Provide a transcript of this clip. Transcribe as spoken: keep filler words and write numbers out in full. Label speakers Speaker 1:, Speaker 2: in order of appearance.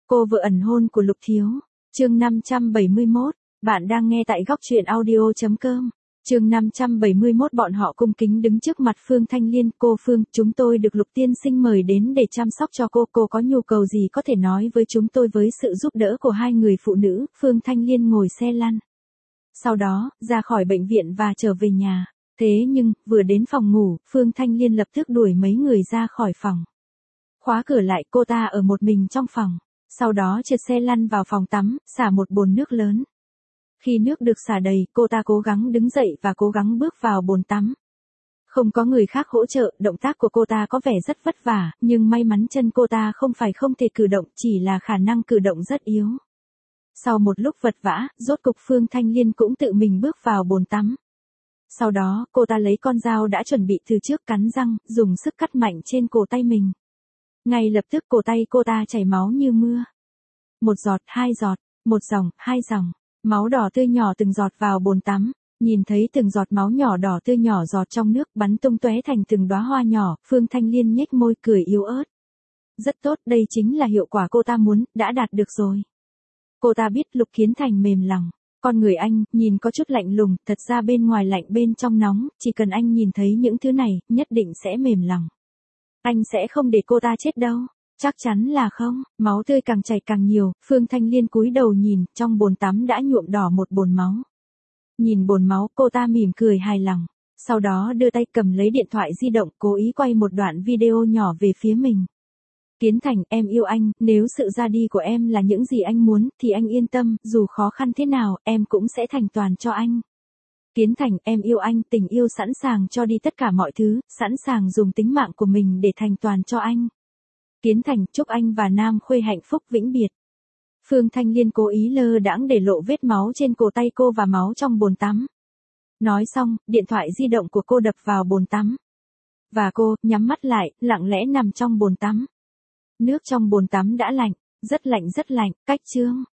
Speaker 1: Cô vợ ẩn hôn của Lục Thiếu. Chương năm trăm bảy mươi mốt. Bạn đang nghe tại góc truyện audio chấm com. Chương năm trăm bảy mươi mốt. Bọn họ cung kính đứng trước mặt Phương Thanh Liên. Cô Phương, chúng tôi được Lục tiên sinh mời đến để chăm sóc cho cô. Cô có nhu cầu gì có thể nói với chúng tôi. Với sự giúp đỡ của hai người phụ nữ, Phương Thanh Liên ngồi xe lăn. Sau đó, ra khỏi bệnh viện và trở về nhà. Thế nhưng, vừa đến phòng ngủ, Phương Thanh Liên lập tức đuổi mấy người ra khỏi phòng. Khóa cửa lại, cô ta ở một mình trong phòng. Sau đó trượt xe lăn vào phòng tắm, xả một bồn nước lớn. Khi nước được xả đầy, cô ta cố gắng đứng dậy và cố gắng bước vào bồn tắm. Không có người khác hỗ trợ, động tác của cô ta có vẻ rất vất vả, nhưng may mắn chân cô ta không phải không thể cử động, chỉ là khả năng cử động rất yếu. Sau một lúc vật vã, rốt cục Phương Thanh Liên cũng tự mình bước vào bồn tắm. Sau đó, cô ta lấy con dao đã chuẩn bị từ trước, cắn răng, dùng sức cắt mạnh trên cổ tay mình. Ngay lập tức cổ tay cô ta chảy máu như mưa. Một giọt, hai giọt, một dòng, hai dòng. Máu đỏ tươi nhỏ từng giọt vào bồn tắm. Nhìn thấy từng giọt máu nhỏ đỏ tươi nhỏ giọt trong nước bắn tung tóe thành từng đóa hoa nhỏ, Phương Thanh Liên nhếch môi cười yếu ớt. Rất tốt, đây chính là hiệu quả cô ta muốn, đã đạt được rồi. Cô ta biết Lục Kiến Thành mềm lòng. Con người anh, nhìn có chút lạnh lùng, thật ra bên ngoài lạnh bên trong nóng, chỉ cần anh nhìn thấy những thứ này, nhất định sẽ mềm lòng. Anh sẽ không để cô ta chết đâu. Chắc chắn là không. Máu tươi càng chảy càng nhiều, Phương Thanh Liên cúi đầu nhìn, trong bồn tắm đã nhuộm đỏ một bồn máu. Nhìn bồn máu, cô ta mỉm cười hài lòng. Sau đó đưa tay cầm lấy điện thoại di động, cố ý quay một đoạn video nhỏ về phía mình. Kiến Thành, em yêu anh, nếu sự ra đi của em là những gì anh muốn, thì anh yên tâm, dù khó khăn thế nào, em cũng sẽ thành toàn cho anh. Kiến Thành, em yêu anh, tình yêu sẵn sàng cho đi tất cả mọi thứ, sẵn sàng dùng tính mạng của mình để thành toàn cho anh. Kiến Thành, chúc anh và Nam Khuê hạnh phúc vĩnh biệt. Phương Thanh Liên cố ý lơ đãng để lộ vết máu trên cổ tay cô và máu trong bồn tắm. Nói xong, điện thoại di động của cô đập vào bồn tắm. Và cô, nhắm mắt lại, lặng lẽ nằm trong bồn tắm. Nước trong bồn tắm đã lạnh, rất lạnh rất lạnh, cách chương.